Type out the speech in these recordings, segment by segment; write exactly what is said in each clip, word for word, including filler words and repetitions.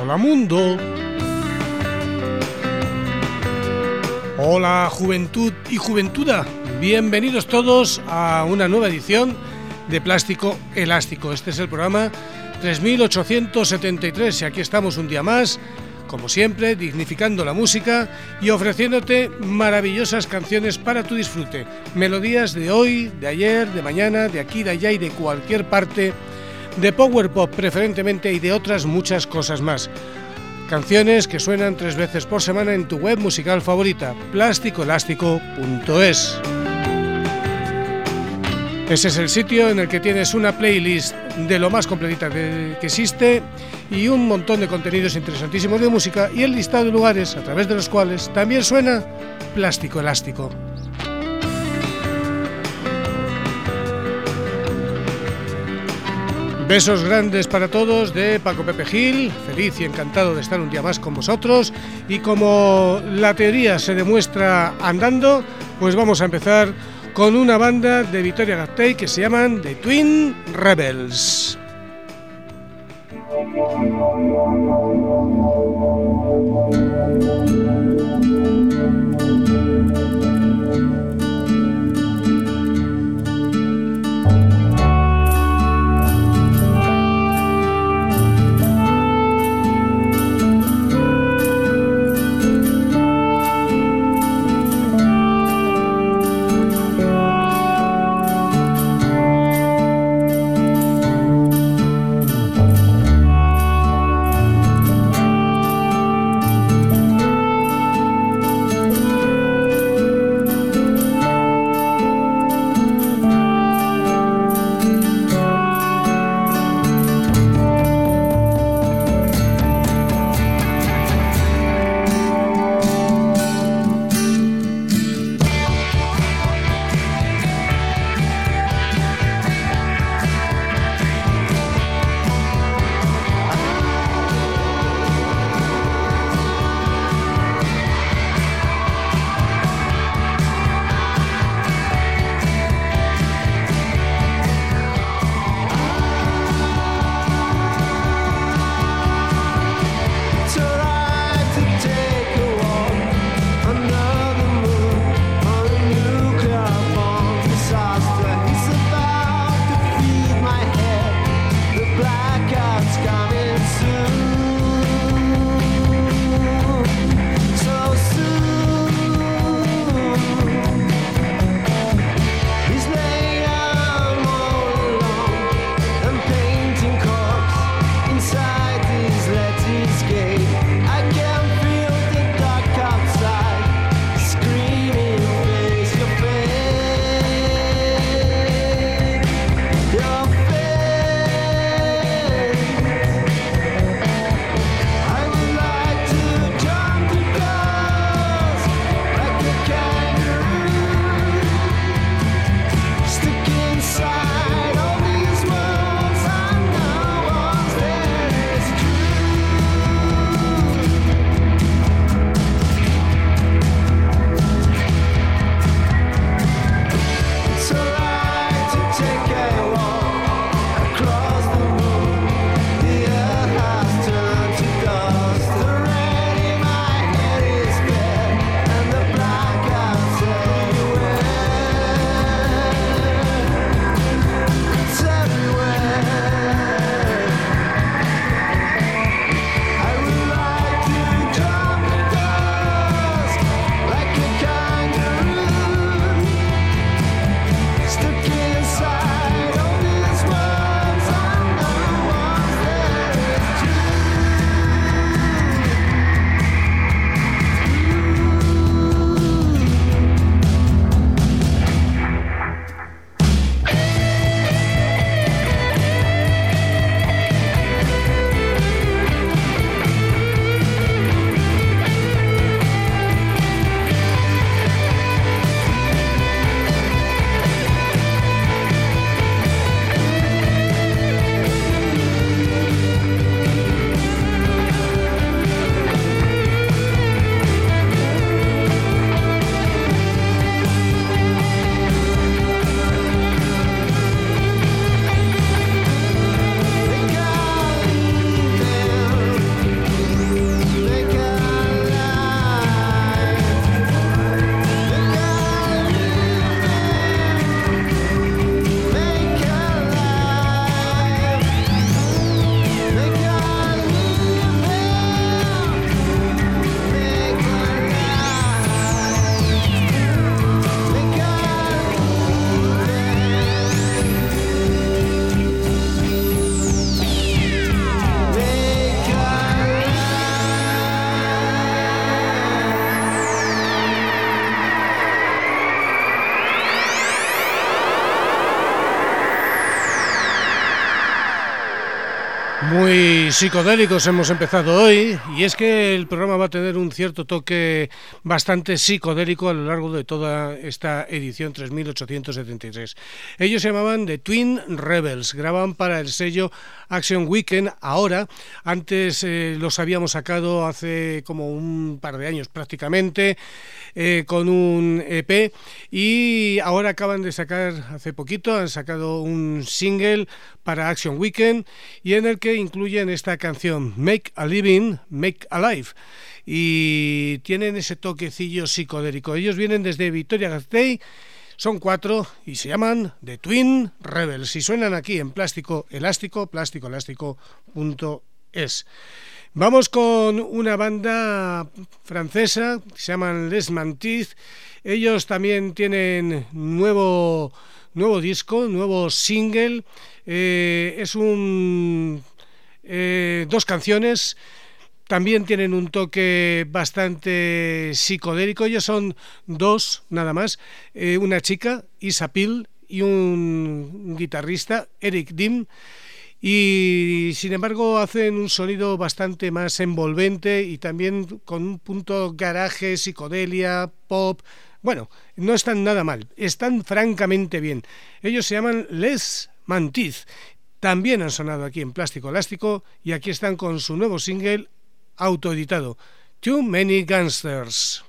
Hola mundo. Hola juventud y juventuda. Bienvenidos todos a una nueva edición de Plástico Elástico. Este es el programa tres mil ochocientos setenta y tres y aquí estamos un día más, como siempre, dignificando la música y ofreciéndote maravillosas canciones para tu disfrute. Melodías de hoy, de ayer, de mañana, de aquí, de allá y de cualquier parte, de power pop preferentemente y de otras muchas cosas más. Canciones que suenan tres veces por semana en tu web musical favorita, plástico elástico punto es. Ese es el sitio en el que tienes una playlist de lo más completita que, que existe y un montón de contenidos interesantísimos de música y el listado de lugares a través de los cuales también suena Plástico Elástico. Besos grandes para todos de Paco Pepe Gil, feliz y encantado de estar un día más con vosotros y como la teoría se demuestra andando, pues vamos a empezar con una banda de Vitoria-Gasteiz que se llaman The Twin Rebels. Muy psicodélicos hemos empezado hoy, y es que el programa va a tener un cierto toque bastante psicodélico a lo largo de toda esta edición tres mil ochocientos setenta y tres. Ellos se llamaban The Twin Rebels, graban para el sello Action Weekend ahora. Antes eh, los habíamos sacado hace como un par de años prácticamente, eh, con un E P, y ahora acaban de sacar, hace poquito, han sacado un single para Action Weekend, y en el que incluyen esta canción Make a Living, Make a Life, y tienen ese toquecillo psicodélico. Ellos vienen desde Vitoria-Gasteiz, son cuatro y se llaman The Twin Rebels, y suenan aquí en Plástico Elástico, plástico elástico punto es. Vamos con una banda francesa, se llaman Les Mantis. Ellos también tienen nuevo, nuevo disco, nuevo single. Eh, es un eh, dos canciones. También tienen un toque bastante psicodélico. Ellos son dos, nada más. Eh, una chica, Isa Pil, y un guitarrista, Eric Dim. Y sin embargo hacen un sonido bastante más envolvente y también con un punto garaje, psicodelia, pop. Bueno, no están nada mal, están francamente bien. Ellos se llaman Les Mantis. También han sonado aquí en Plástico Elástico, y aquí están con su nuevo single autoeditado, Too Many Gangsters.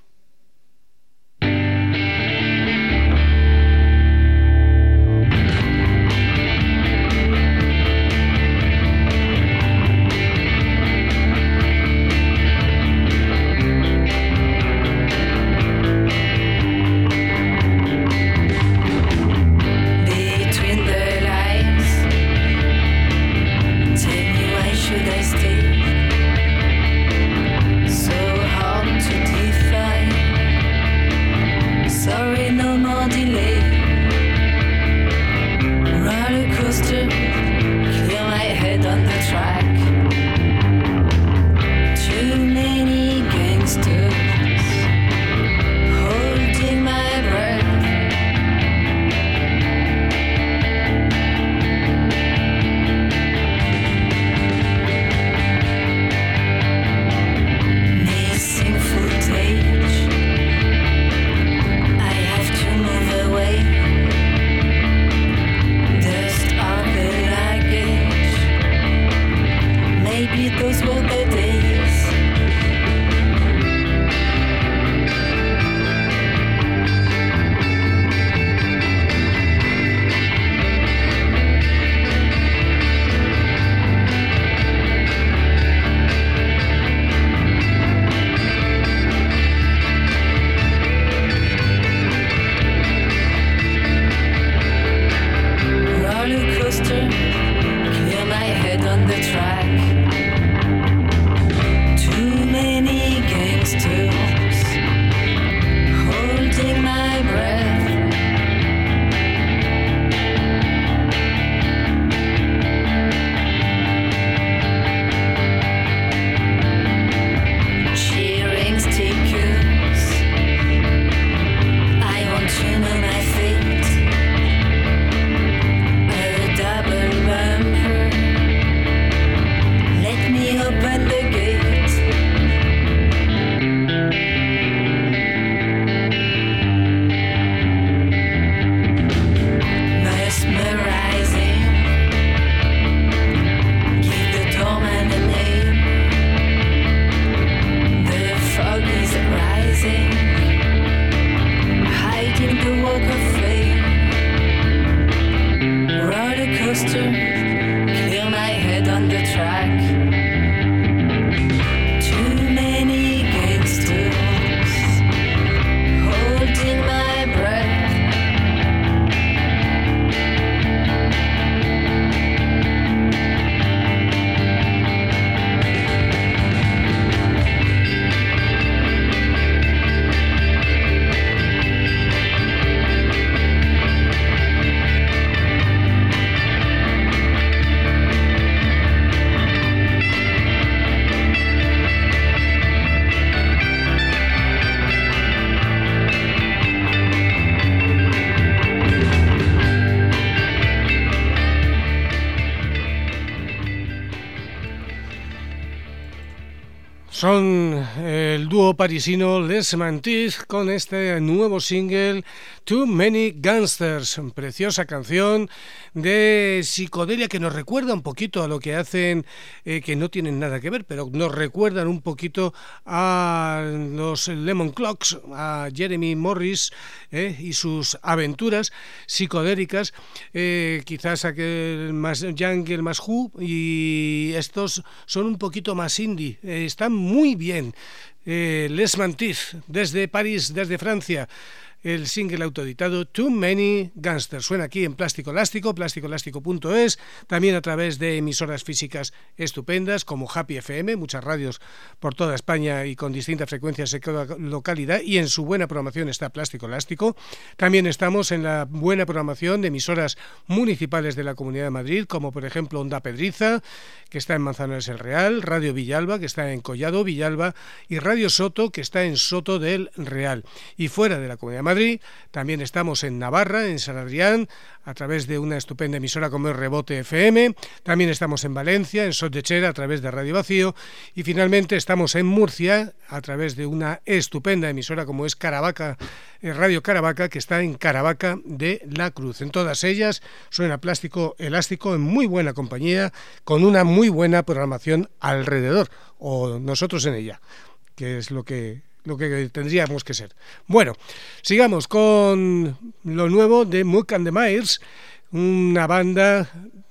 Son el dúo parisino Les Mantis con este nuevo single Too Many Gangsters, preciosa canción de psicodelia que nos recuerda un poquito a lo que hacen, eh, que no tienen nada que ver, pero nos recuerdan un poquito a los Lemon Clocks, a Jeremy Morris eh, y sus aventuras psicodélicas, eh, quizás aquel más jungle, más who, y estos son un poquito más indie, eh, están muy bien. eh, Les Mantis desde París, desde Francia, el single autoeditado Too Many Gangsters. Suena aquí en Plástico Elástico, plástico elástico punto es, también a través de emisoras físicas estupendas como Happy F M, muchas radios por toda España y con distintas frecuencias en cada localidad, y en su buena programación está Plástico Elástico. También estamos en la buena programación de emisoras municipales de la Comunidad de Madrid, como por ejemplo Onda Pedriza, que está en Manzanares el Real, Radio Villalba, que está en Collado Villalba, y Radio Soto, que está en Soto del Real. Y fuera de la Comunidad de Madrid también estamos en Navarra, en San Adrián, a través de una estupenda emisora como es Rebote F M. También estamos en Valencia, en Sot de Xera, a través de Radio Vacío. Y finalmente estamos en Murcia, a través de una estupenda emisora como es Caravaca, Radio Caravaca, que está en Caravaca de la Cruz. En todas ellas suena Plástico Elástico en muy buena compañía, con una muy buena programación alrededor, o nosotros en ella, que es lo que... lo que tendríamos que ser. Bueno, sigamos con lo nuevo de Mook and the Myers, una banda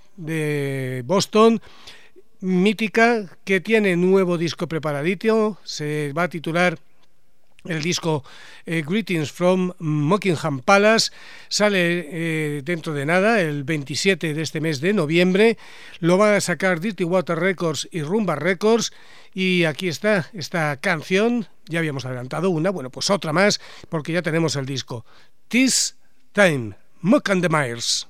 de Boston mítica que tiene nuevo disco preparadito. Se va a titular el disco eh, Greetings from Mockingham Palace. Sale eh, dentro de nada, el veintisiete de este mes de noviembre. Lo van a sacar Dirty Water Records y Rumba Records. Y aquí está esta canción. Ya habíamos adelantado una, bueno, pues otra más, porque ya tenemos el disco. This Time, Mook and the Myers.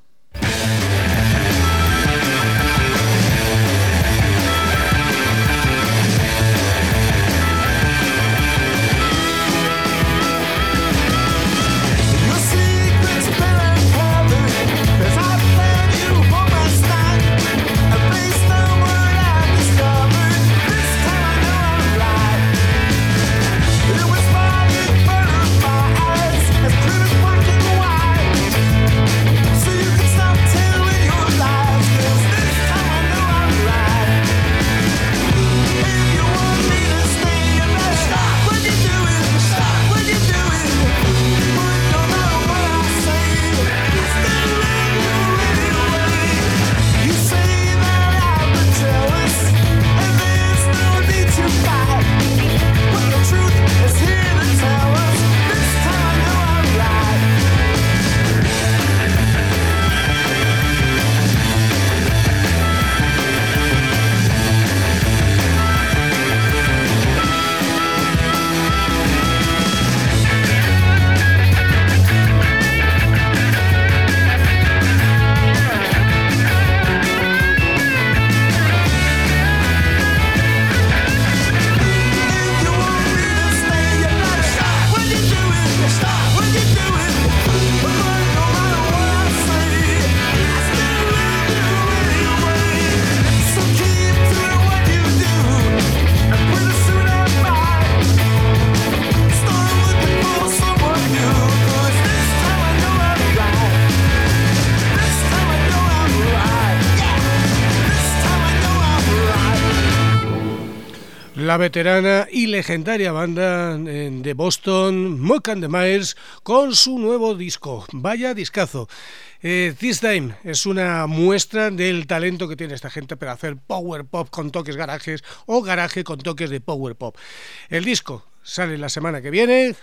La veterana y legendaria banda de Boston, Mook and the Myers, con su nuevo disco. Vaya discazo. Eh, This Time es una muestra del talento que tiene esta gente para hacer power pop con toques garajes o garaje con toques de power pop. El disco sale la semana que viene,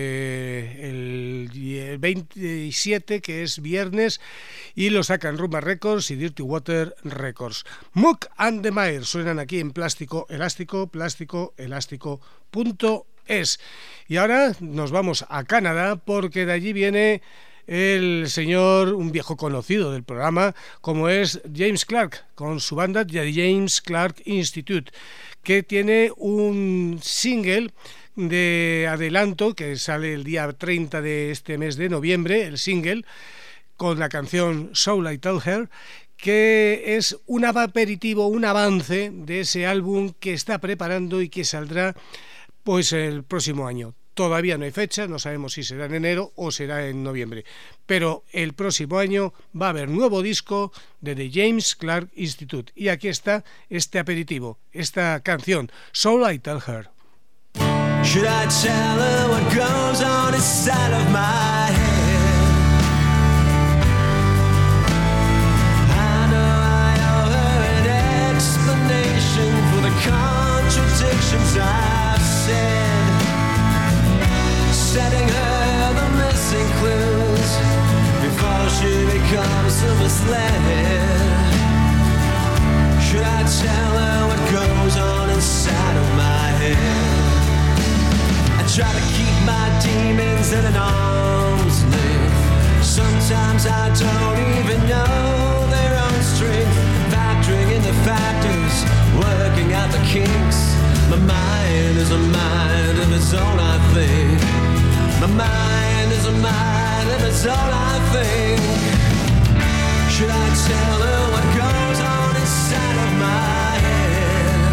eh, el veintisiete, que es viernes, y lo sacan Rumba Records y Dirty Water Records. Mook and the Myers suenan aquí en Plástico Elástico, plástico elástico punto es. Y ahora nos vamos a Canadá, porque de allí viene el señor, un viejo conocido del programa, como es James Clark, con su banda The James Clark Institute, que tiene un single de adelanto que sale el día treinta de este mes de noviembre, el single, con la canción Soul I Tell Her, que es un aperitivo, un avance de ese álbum que está preparando y que saldrá pues el próximo año. Todavía no hay fecha, no sabemos si será en enero o será en noviembre, pero el próximo año va a haber nuevo disco de The James Clark Institute, y aquí está este aperitivo, esta canción, So I Tell Her. Should I tell her what goes on inside of my head? I know I owe her an explanation for the contradictions I've said, setting her the missing clues before she becomes so misled. Should I tell her what goes on inside of my head? I try to keep my demons at an arm's length. Sometimes I don't even know their own strength, factoring in the factors, working out the kinks. My mind is a mind of its own, I think. My mind is a mind of its own, I think. Should I tell her what goes on inside of my head?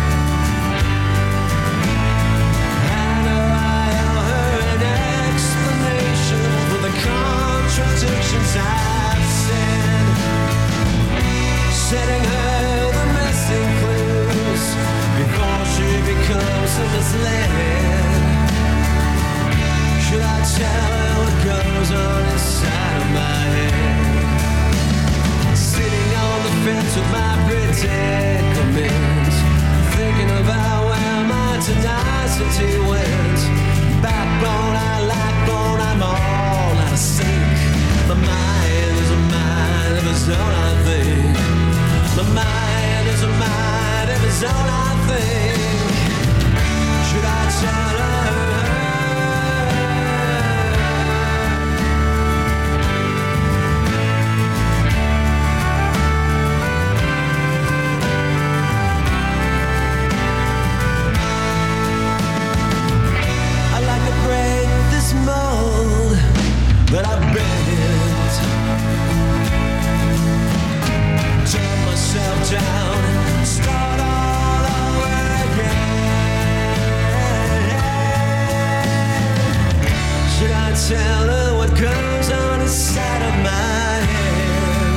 I know I owe her an explanation for the contradictions I've said, setting her the missing clues before she becomes so misled. Should I tell her what goes on inside of my head? Sitting on the fence with my predicament, thinking about where my tenacity went. Backbone, I like bone, I'm all out of sync. My mind is a mind of its own, I think. My mind is a mind of its own, I think. Should I tell her? That I've bent, turn myself down, start all over again. Should I tell her what goes on inside of my head?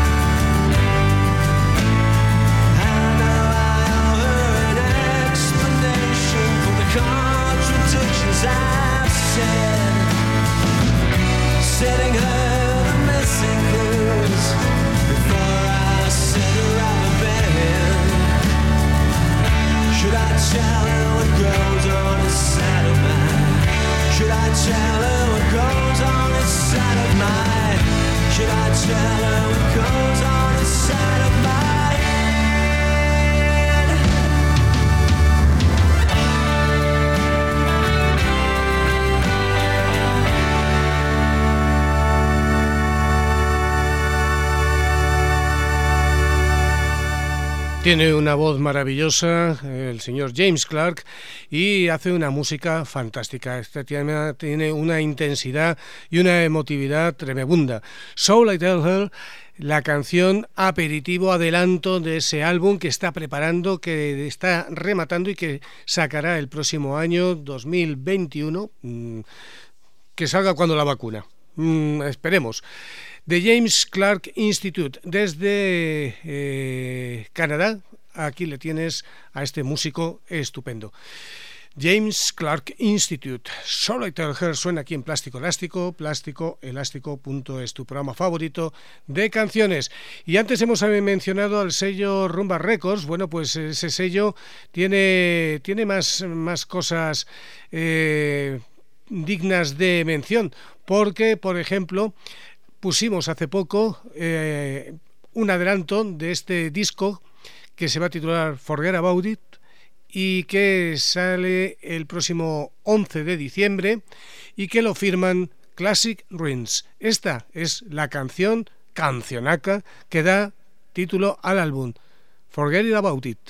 I know I owe her an explanation for the contradictions I've said, setting her the missing clues before I set her on the bed. Should I tell her what goes on inside of my? Should I tell her what goes on inside of my? Should I tell her what goes on inside of my? Tiene una voz maravillosa el señor James Clark y hace una música fantástica. Este tema tiene una intensidad y una emotividad tremenda. So I Tell Her, la canción aperitivo, adelanto de ese álbum que está preparando, que está rematando y que sacará el próximo año dos mil veintiuno, que salga cuando la vacuna. Mm, esperemos. The James Clark Institute, desde eh, Canadá. Aquí le tienes a este músico estupendo. James Clark Institute. So I Tell Her suena aquí en Plástico Elástico, plástico elástico punto es, tu programa favorito de canciones. Y antes hemos mencionado al sello Rumba Records. Bueno, pues ese sello tiene, tiene más, más cosas eh, dignas de mención, porque, por ejemplo, pusimos hace poco eh, un adelanto de este disco que se va a titular Forget About It y que sale el próximo once de diciembre y que lo firman Classic Ruins. Esta es la canción, cancionaca, que da título al álbum, Forget About It.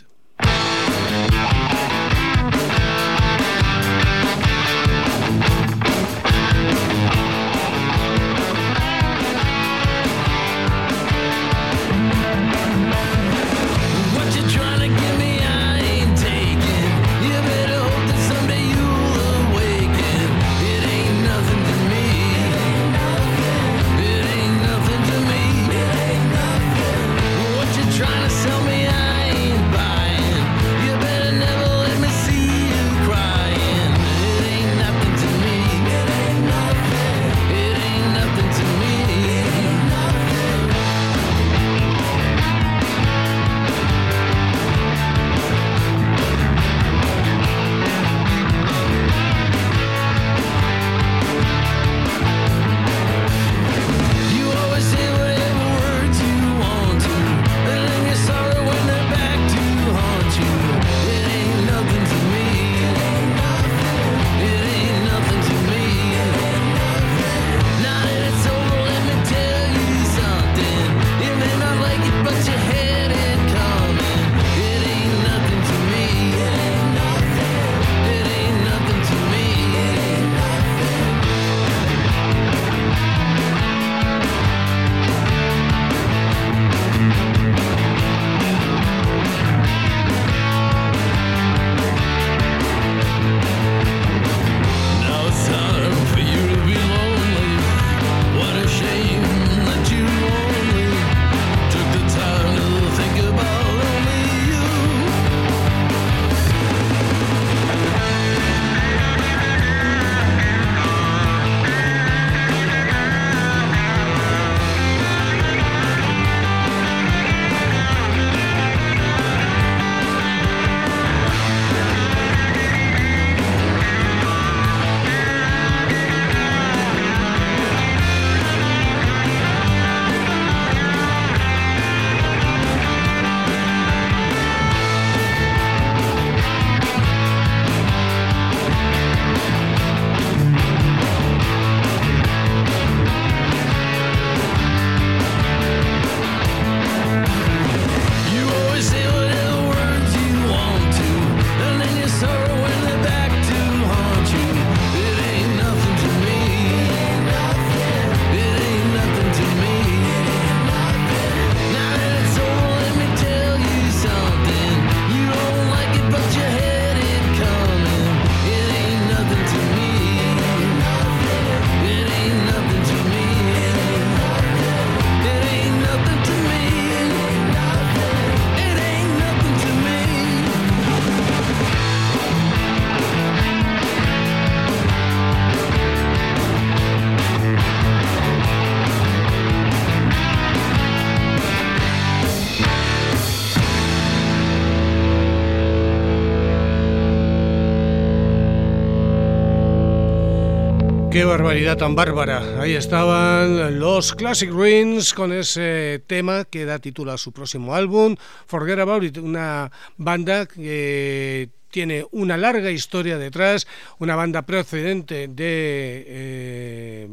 Qué barbaridad tan bárbara. Ahí estaban los Classic Ruins con ese tema que da título a su próximo álbum, Forget About It, una banda que tiene una larga historia detrás, una banda procedente de eh,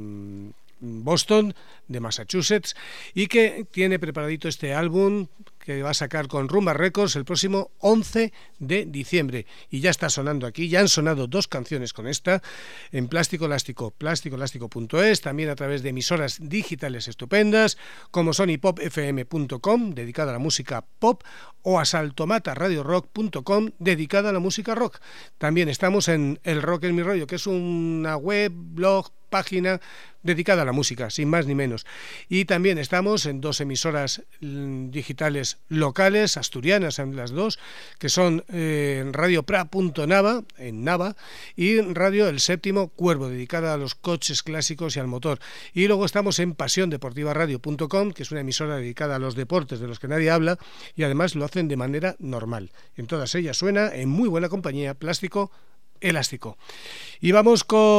Boston, de Massachusetts, y que tiene preparadito este álbum que va a sacar con Rumba Records el próximo once de diciembre, y ya está sonando aquí, ya han sonado dos canciones con esta en Plástico Elástico, plástico elástico punto es, también a través de emisoras digitales estupendas como sony pop f m punto com, dedicada a la música pop, o asaltomata radio rock punto com, dedicada a la música rock. También estamos en El Rock es mi rollo, que es una web, blog, página dedicada a la música, sin más ni menos. Y también estamos en dos emisoras digitales locales, asturianas en las dos, que son eh, Radio Pra punto Nava, en Nava, y Radio El Séptimo Cuervo, dedicada a los coches clásicos y al motor. Y luego estamos en pasión deportiva radio punto com, que es una emisora dedicada a los deportes de los que nadie habla, y además lo hacen de manera normal. En todas ellas suena en muy buena compañía Plástico Elástico. Y vamos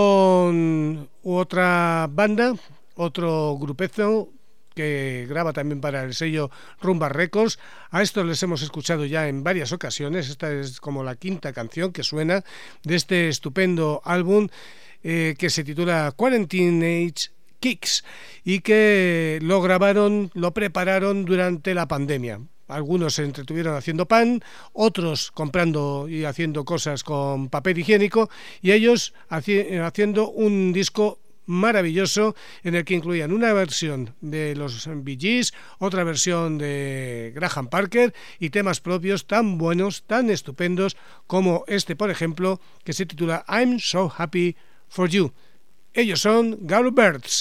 con otra banda, otro grupezo que graba también para el sello Rumba Records. A estos les hemos escuchado ya en varias ocasiones. Esta es como la quinta canción que suena de este estupendo álbum eh, que se titula Quarantine Age Kicks, y que lo grabaron, lo prepararon durante la pandemia. Algunos se entretuvieron haciendo pan, otros comprando y haciendo cosas con papel higiénico, y ellos haci- haciendo un disco maravilloso en el que incluían una versión de los Bee Gees, otra versión de Graham Parker y temas propios tan buenos, tan estupendos como este, por ejemplo, que se titula I'm So Happy For You. Ellos son Galo Birds.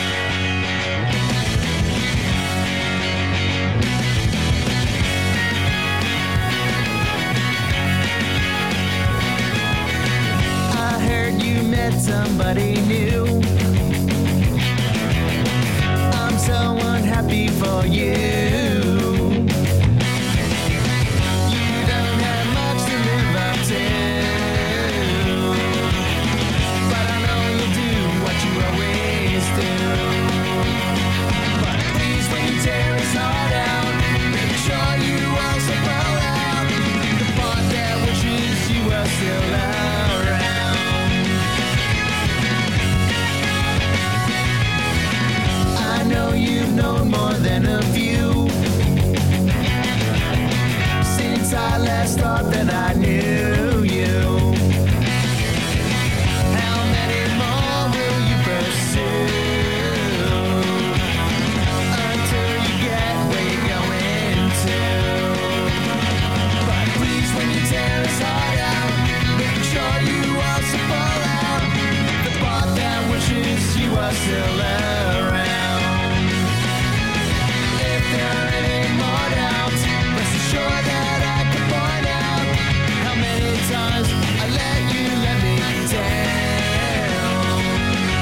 Somebody new. I'm so unhappy for you. You don't have much to live up to, but I know you'll do what you always do. But please, when you tear his heart out, make sure you also pull out the part that wishes you were still around. You've known more than a few since I last thought that I knew you. How many more will you pursue until you get where you're going to? But please, when you tear his heart out, make sure you also pull out the part that wishes you were still around. If there are any more doubts, rest assured that I can point out how many times I let you let me down.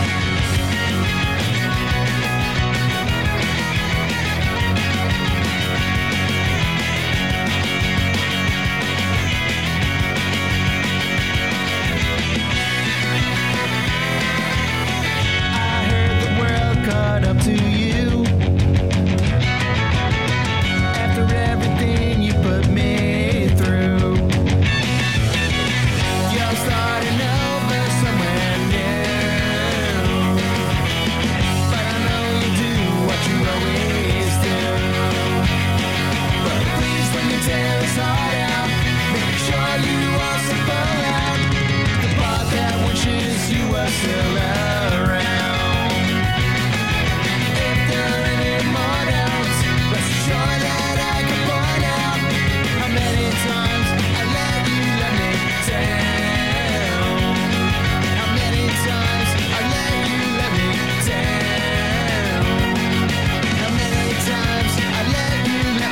I heard the world caught up to you. Everything you put me through, you're starting over somewhere new. But I know you do what you always do. But please, when you tear his heart out, make sure you also pull out the part that wishes you were still around. If there are any more doubts, rest assured that times I let you let me down. How many times I let you let me down. How many times I let you let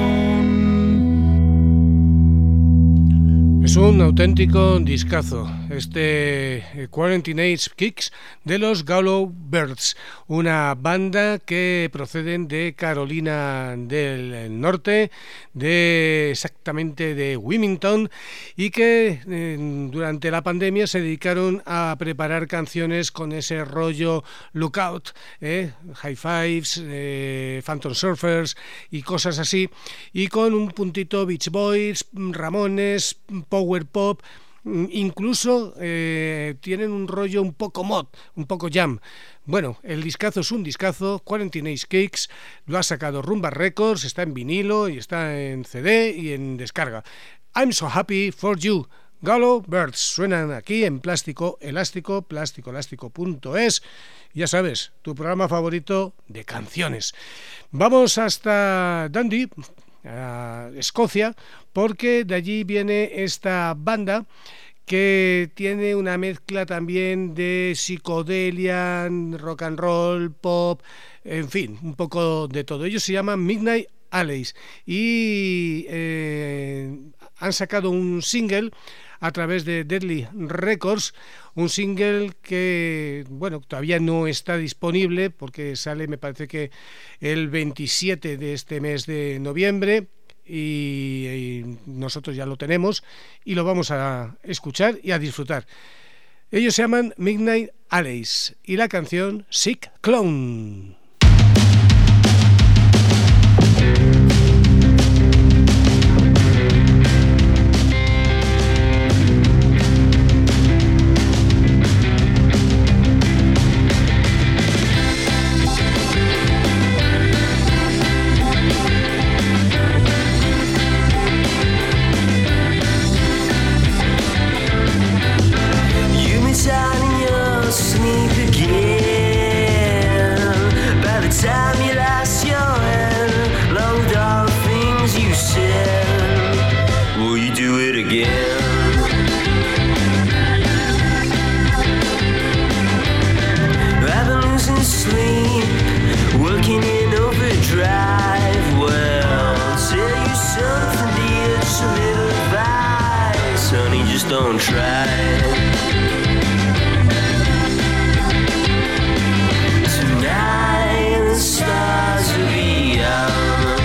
me down. Es un auténtico discazo este Quarantine Age Kicks de los Gallows Birds, una banda que proceden de Carolina del Norte, de exactamente de Wilmington, y que eh, durante la pandemia se dedicaron a preparar canciones con ese rollo Lookout, eh, High Fives, eh, Phantom Surfers y cosas así, y con un puntito Beach Boys, Ramones, Power Pop. Incluso eh, tienen un rollo un poco mod, un poco jam. Bueno, el discazo es un discazo. Quarantine Age Kicks lo ha sacado Rumba Records, está en vinilo y está en C D y en descarga. I'm so happy for you. Gallows Birds suenan aquí en Plástico Elástico, plástico elástico punto es. Ya sabes, tu programa favorito de canciones. Vamos hasta Dundee, a Escocia, porque de allí viene esta banda que tiene una mezcla también de psicodelia, rock and roll, pop, en fin, un poco de todo. Ellos se llaman Midnight Alleys y eh, han sacado un single a través de Deadly Records, un single que, bueno, todavía no está disponible porque sale, me parece que el veintisiete de este mes de noviembre, y, y nosotros ya lo tenemos y lo vamos a escuchar y a disfrutar. Ellos se llaman Midnight Alleys y la canción Sick Clown. Don't try. Tonight the stars will be out.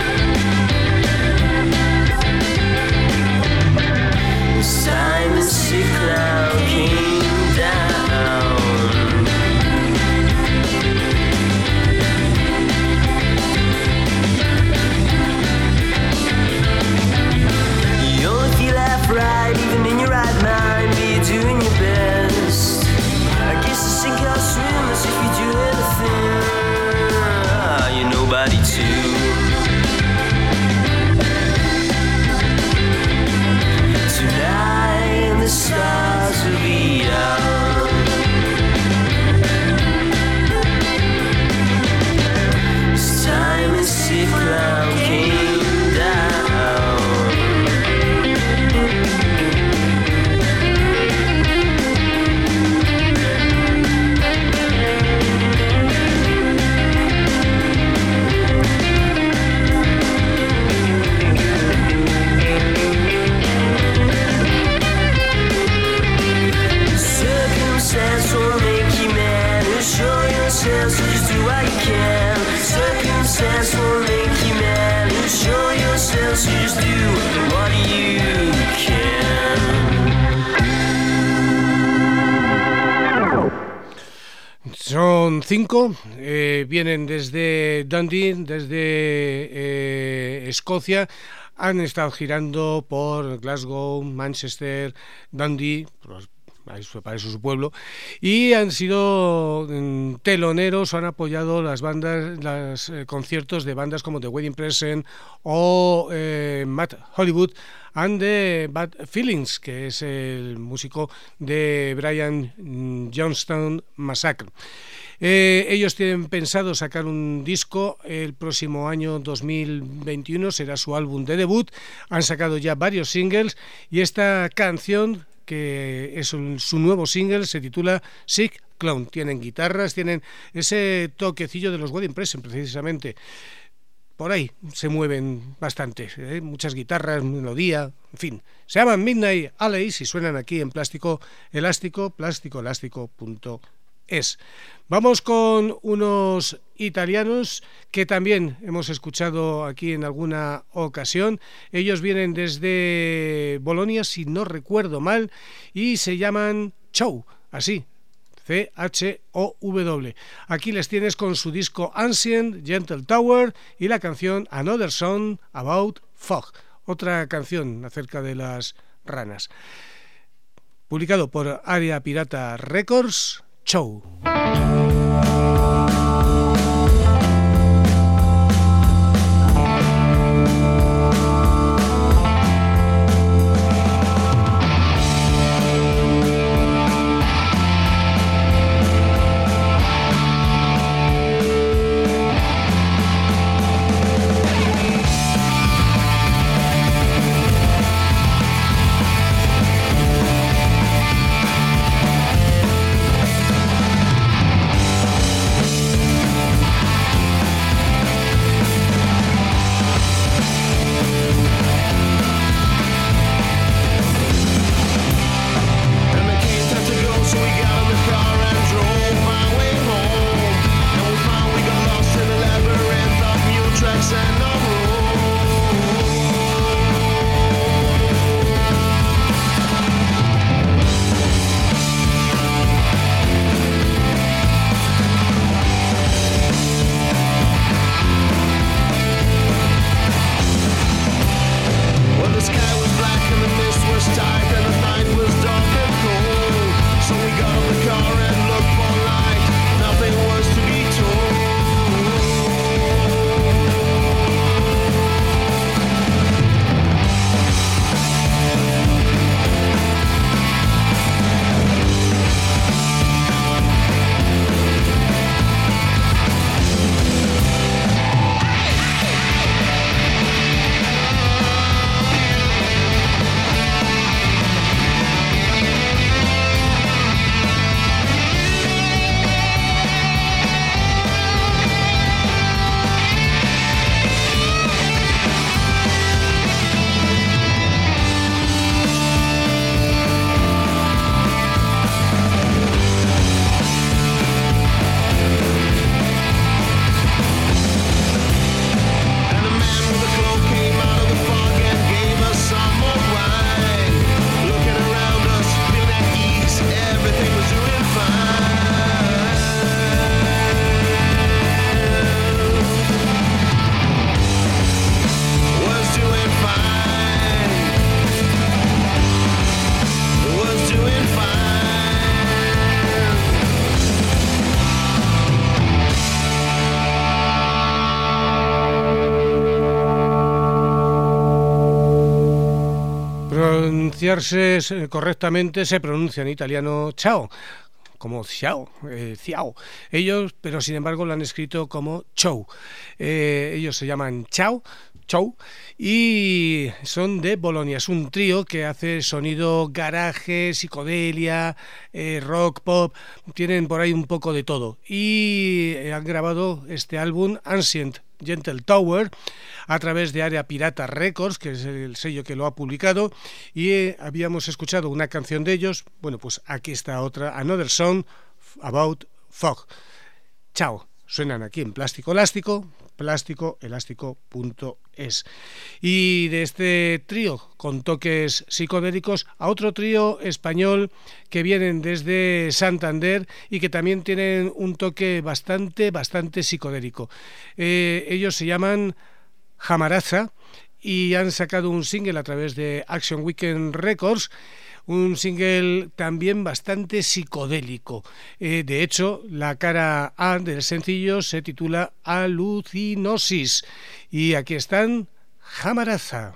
This time the sick cloud came down. You only feel half right, even in your right mind, be you doing your best. I guess to sink or swim as if you do anything. Ah, you're nobody too. Tonight the stars will be out. This time the sick cloud came down. Circumstance will make you mad. Assure yourself, so just do what you can. Circumstance will make you mad. Assure yourself, so just do what you can. Son cinco, eh, vienen desde Dundee, desde eh, Escocia. Han estado girando por Glasgow, Manchester, Dundee, para eso su pueblo, y han sido teloneros o han apoyado las bandas, los eh, conciertos de bandas como The Wedding Present o eh, Matt Hollywood and the Bad Feelings, que es el músico de Brian Jonestown Massacre. Eh, ellos tienen pensado sacar un disco el próximo año dos mil veintiuno, será su álbum de debut. Han sacado ya varios singles y esta canción, que es un, su nuevo single, se titula Sick Clown. Tienen guitarras, tienen ese toquecillo de los Wedding Present precisamente. por ahí se mueven bastante, ¿eh? Muchas guitarras, melodía, en fin. Se llaman Midnight Alleys y suenan aquí en Plástico Elástico, plástico elástico punto es. Vamos con unos italianos que también hemos escuchado aquí en alguna ocasión. Ellos vienen desde Bolonia, si no recuerdo mal, y se llaman Ciao, así, C H O W. Aquí les tienes con su disco Ancient Gentle Tower y la canción Another Song About Fog, otra canción acerca de las ranas. Publicado por Área Pirata Records, Ciao. Pronunciarse correctamente se pronuncia en italiano ciao, como ciao, eh, ciao. Ellos, pero sin embargo lo han escrito como ciao. Eh, ellos se llaman Ciao, Ciao, y son de Bolonia. Es un trío que hace sonido garaje, psicodelia, eh, rock, pop, tienen por ahí un poco de todo. Y han grabado este álbum Ancient Gentle Tower a través de Área Pirata Records, que es el sello que lo ha publicado, y eh, habíamos escuchado una canción de ellos. Bueno, pues aquí está otra, Another Song About Fog. Ciao, suenan aquí en Plástico Elástico, plástico elástico punto es. Y de este trío con toques psicodélicos a otro trío español que vienen desde Santander y que también tienen un toque bastante, bastante psicodélico. Eh, ellos se llaman Jamaraza y han sacado un single a través de Action Weekend Records, un single también bastante psicodélico. Eh, de hecho, la cara A del sencillo se titula Alucinosis. Y aquí están Jamaraza.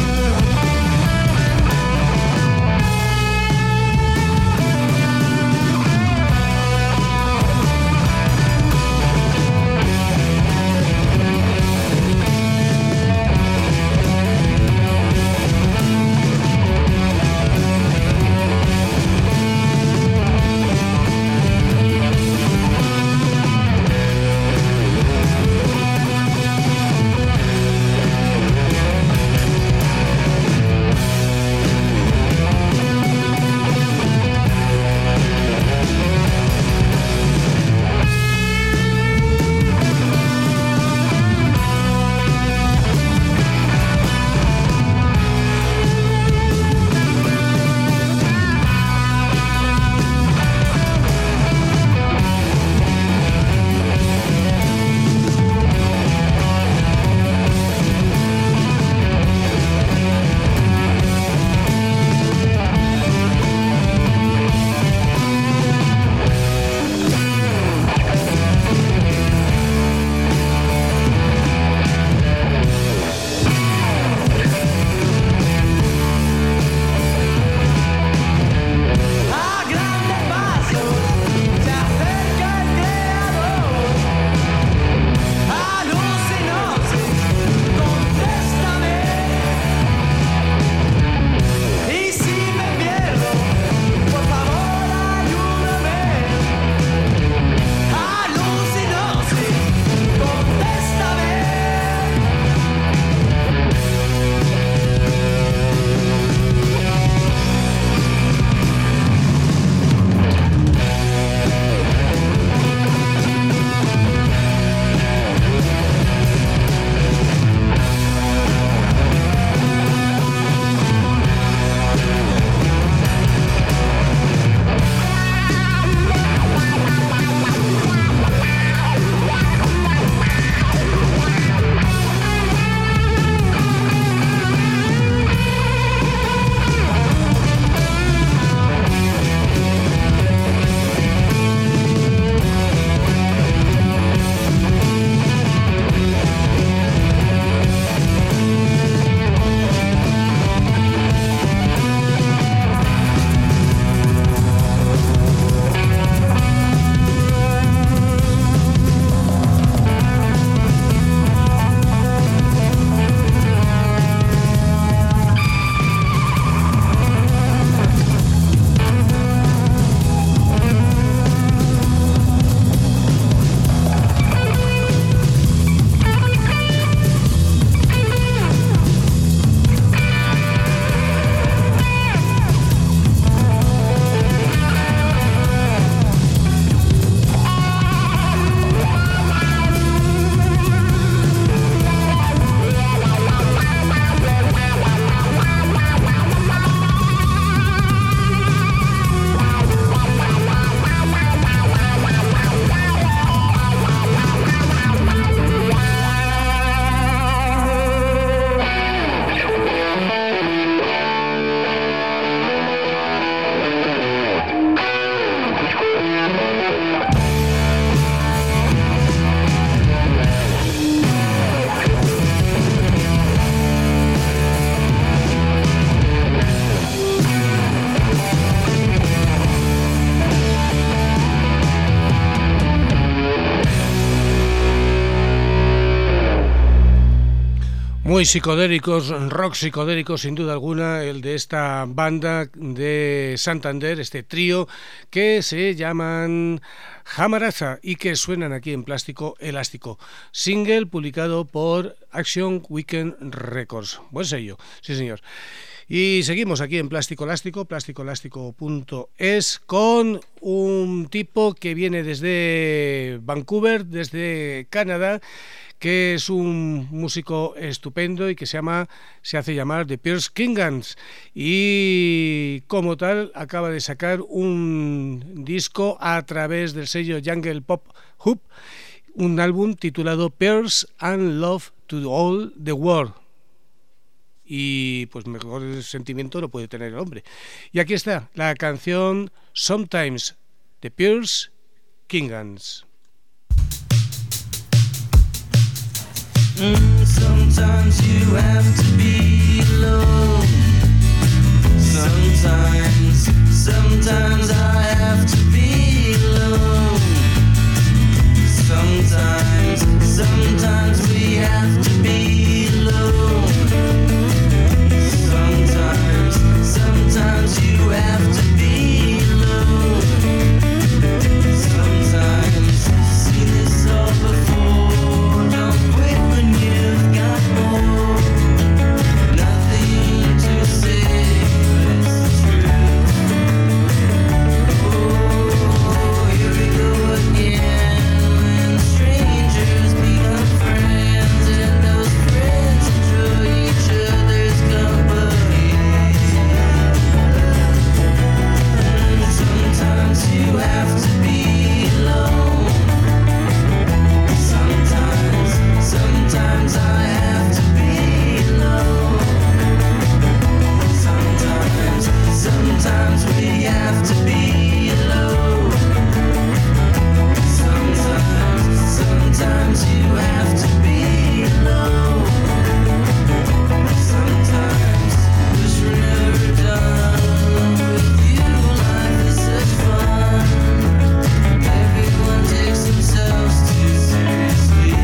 We'll be right back. Muy psicodélicos, rock psicodélico sin duda alguna, el de esta banda de Santander, este trío que se llaman Jamaraza y que suenan aquí en Plástico Elástico. Single publicado por Action Weekend Records. Buen sello, sí señor. Y seguimos aquí en Plástico Elástico, plástico elástico punto es, con un tipo que viene desde Vancouver, desde Canadá, que es un músico estupendo y que se llama, se hace llamar The Pierce Kingans, y como tal acaba de sacar un disco a través del sello Jungle Pop Hub, un álbum titulado Pierce and Love to All the World. Y pues mejor sentimiento no puede tener el hombre. Y aquí está la canción Sometimes, The Pierce Kingans. Mm, sometimes you have to be alone. Sometimes, sometimes I have to be alone. Sometimes, sometimes we have to be alone. Sometimes, sometimes you have to be alone. Sometimes, seen this all before. Don't quit when you've got more. Nothing to say, but it's the truth. Oh, here we go again. When strangers become friends, and those friends enjoy each other's company. And sometimes you have to be alone. Sometimes, sometimes I have to be alone. Sometimes, sometimes we have to be alone. Sometimes, sometimes you have to be alone. Sometimes, wish we're never done with you. Life is such fun. Everyone takes themselves too seriously.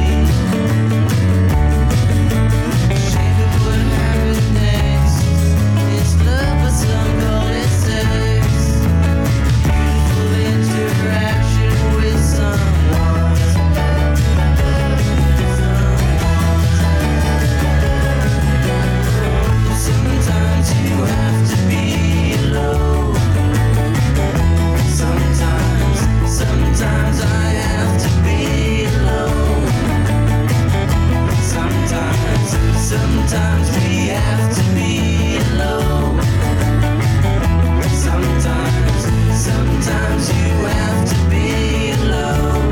Shape of what happens next. It's love, but some call it sex. Beautiful interaction with someone. Sometimes you have to be alone. Sometimes, sometimes I have to be alone. Sometimes, sometimes we have to be alone. Sometimes, sometimes you have to be alone.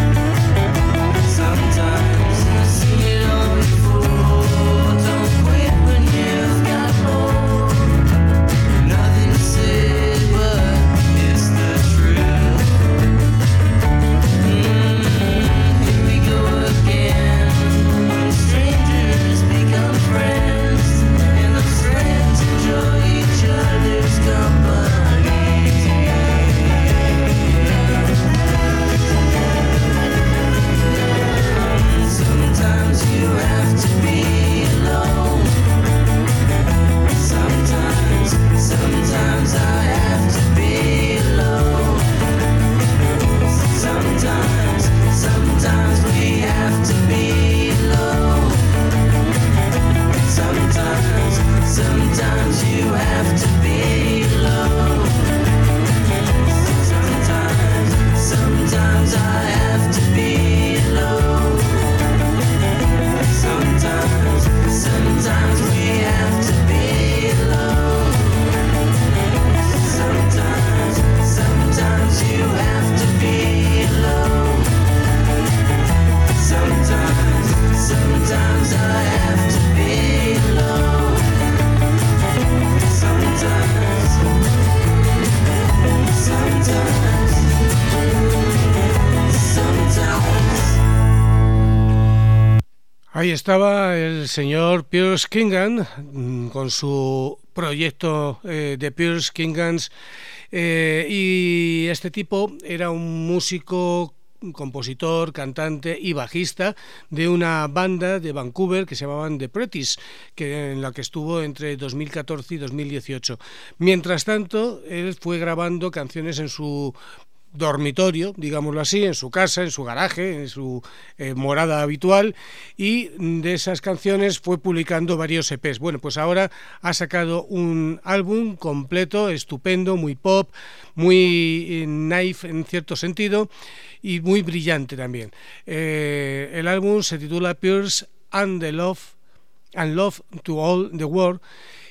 Sometimes I've seen it all before. Don't quit when you've got more. Nothing to say, but it's the truth. Mm, here we go again. When strangers become friends, and the friends enjoy each other's company. Sometimes you have to be alone. Sometimes, sometimes I have to be alone. Sometimes, sometimes we have to be alone. Sometimes, sometimes you have to be alone. Sometimes, sometimes I have to be alone. Sometimes, sometimes we have to be alone. Sometimes, sometimes you have to be alone. Sometimes, sometimes I have to be alone. Sometimes, sometimes, sometimes. Ahí estaba el señor Pierce Kingan mm, con su proyecto eh, de Pierce Kingans, eh, y este tipo era un músico compositor, cantante y bajista de una banda de Vancouver que se llamaban The Pretties, que, en la que estuvo entre dos mil catorce y dos mil dieciocho. Mientras tanto, él fue grabando canciones en su dormitorio, digámoslo así, en su casa, en su garaje, en su eh, morada habitual, y de esas canciones fue publicando varios E Pes. Bueno, pues ahora ha sacado un álbum completo, estupendo, muy pop, muy eh, naif en cierto sentido y muy brillante también. Eh, el álbum se titula Pierce and the Love and Love to All the World,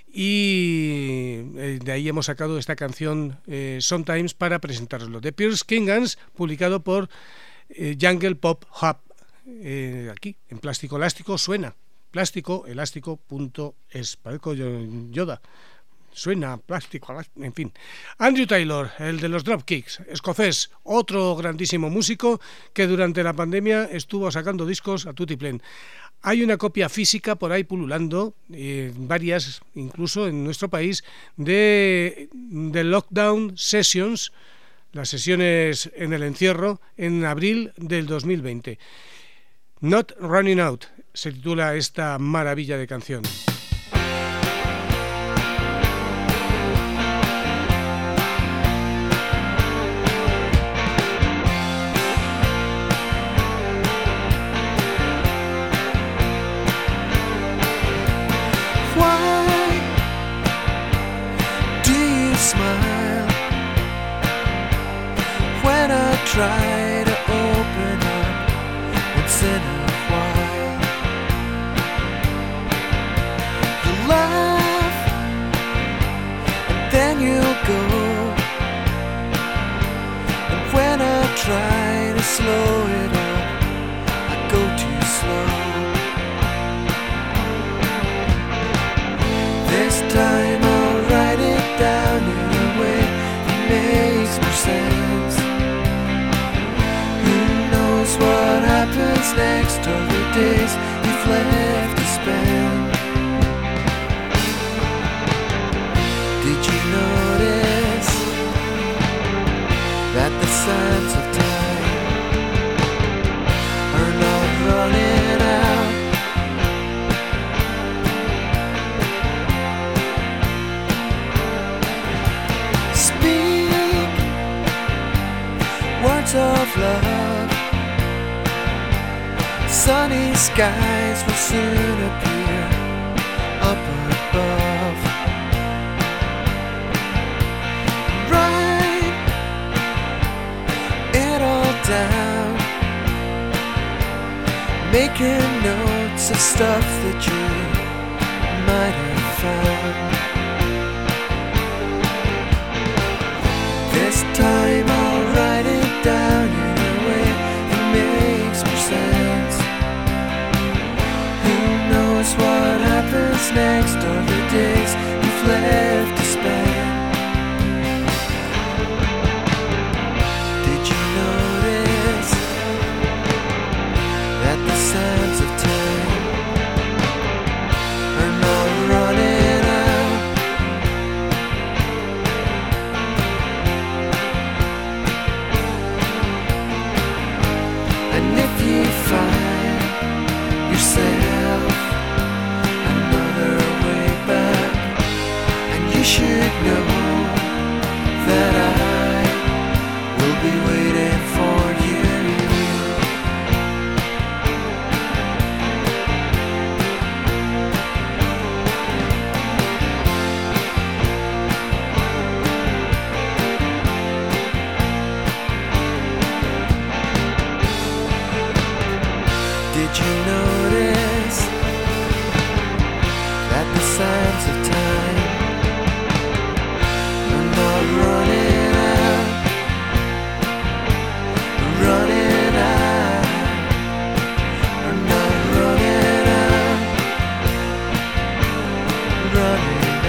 y de ahí hemos sacado esta canción eh, Sometimes para presentaroslo. The Pierce Kingans, publicado por eh, Jungle Pop Hub, eh, aquí en Plástico Elástico. Suena plástico elástico punto es. Parezco Yoda. Suena plástico, en fin. Andrew Taylor, el de los Dropkicks, escocés, otro grandísimo músico que durante la pandemia estuvo sacando discos a tutiplén. Hay una copia física por ahí pululando, eh, varias incluso en nuestro país, de, de Lockdown Sessions, las sesiones en el encierro, en abril del dos mil veinte. Not Running Out se titula esta maravilla de canción. Try to open up once in a while. You laugh and then you go, and when I try to slow it up, I go too slow. This time I'll write it down in a way that makes more sense. What happens next are the days you've left to spend. Did you notice that the sands of time are not running out? Speak words of love. Sunny skies will soon appear up above. Write it all down, making notes of stuff that you might have found. This time I'll write it down in a way that makes more sense. What happens next are the days you've left to spend. Did you notice that the sands of time are not running out? And if you find yourself you should know that I will be waiting for you. Did you notice that the sands of time running out, running out, or not running out, running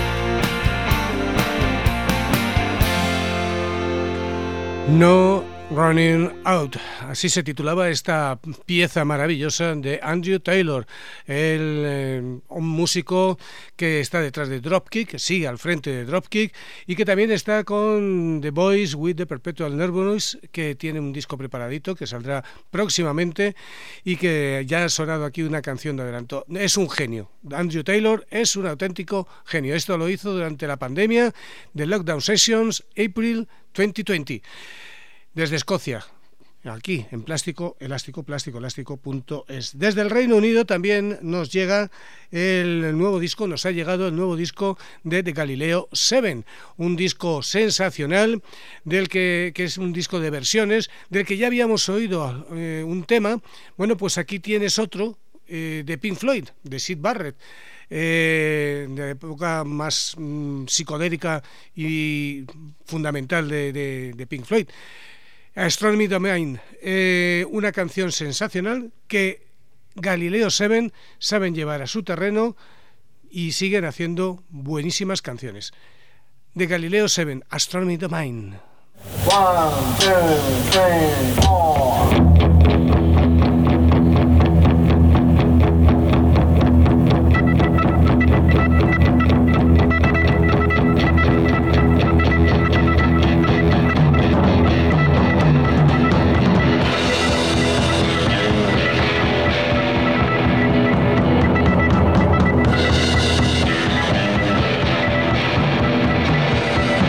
out. No Running Out, así se titulaba esta pieza maravillosa de Andrew Taylor, el, eh, un músico que está detrás de Dropkick, sigue al frente de Dropkick y que también está con The Boys with the Perpetual Nervousness, que tiene un disco preparadito que saldrá próximamente y que ya ha sonado aquí una canción de adelanto. Es un genio, Andrew Taylor es un auténtico genio. Esto lo hizo durante la pandemia de Lockdown Sessions, April veinte veinte. Desde Escocia, aquí en Plástico Elástico, plástico elástico punto es. Desde el Reino Unido también nos llega el nuevo disco, nos ha llegado el nuevo disco de The Galileo siete, un disco sensacional, del que, que es un disco de versiones, del que ya habíamos oído eh, un tema. Bueno, pues aquí tienes otro eh, de Pink Floyd, de Syd Barrett. Eh, de época más mm, psicodélica y fundamental de, de, de Pink Floyd. Astronomy Domain, eh, una canción sensacional que Galileo siete saben llevar a su terreno y siguen haciendo buenísimas canciones. De Galileo siete, Astronomy Domain. One, two, three, four.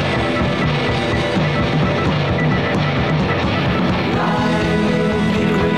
Life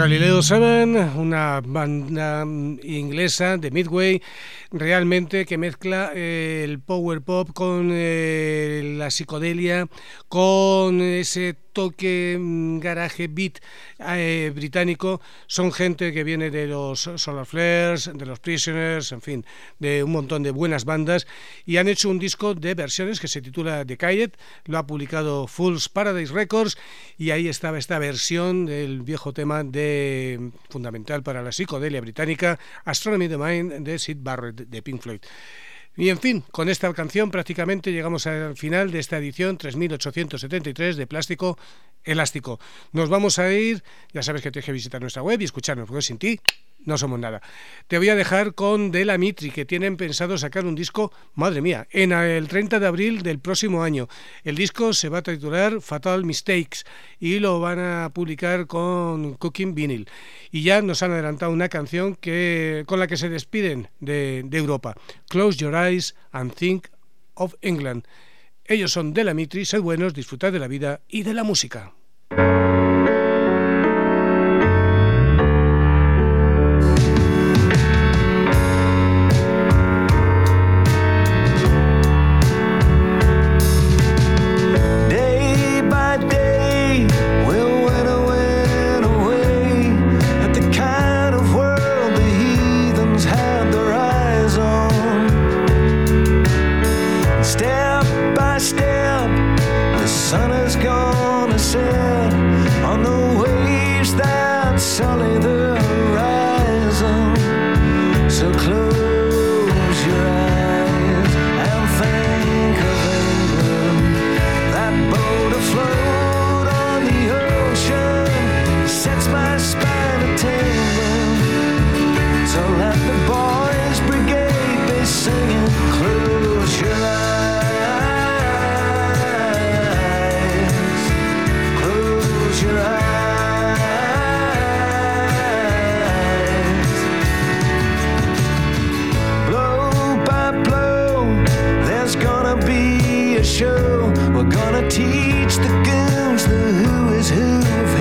Galileo siete, una banda inglesa de Midway, realmente que mezcla eh, el power pop con eh, la psicodelia, con ese toque garage beat eh, británico. Son gente que viene de los Solar Flares, de los Prisoners, en fin, de un montón de buenas bandas, y han hecho un disco de versiones que se titula The Kayet, lo ha publicado Fool's Paradise Records, y ahí estaba esta versión del viejo tema de fundamental para la psicodelia británica, Astronomy of the Mind, de Syd Barrett de Pink Floyd. Y en fin, con esta canción prácticamente llegamos al final de esta edición tres mil ochocientos setenta y tres de Plástico Elástico. Nos vamos a ir, ya sabes que tienes que visitar nuestra web y escucharnos, porque sin ti no somos nada. Te voy a dejar con De La Mitri, que tienen pensado sacar un disco, madre mía, en el treinta de abril del próximo año. El disco se va a titular Fatal Mistakes y lo van a publicar con Cooking Vinyl. Y ya nos han adelantado una canción que con la que se despiden de, de Europa. Close Your Eyes and Think of England. Ellos son De La Mitri, sed buenos, disfrutad de la vida y de la música. Show. We're gonna teach the goons the who is who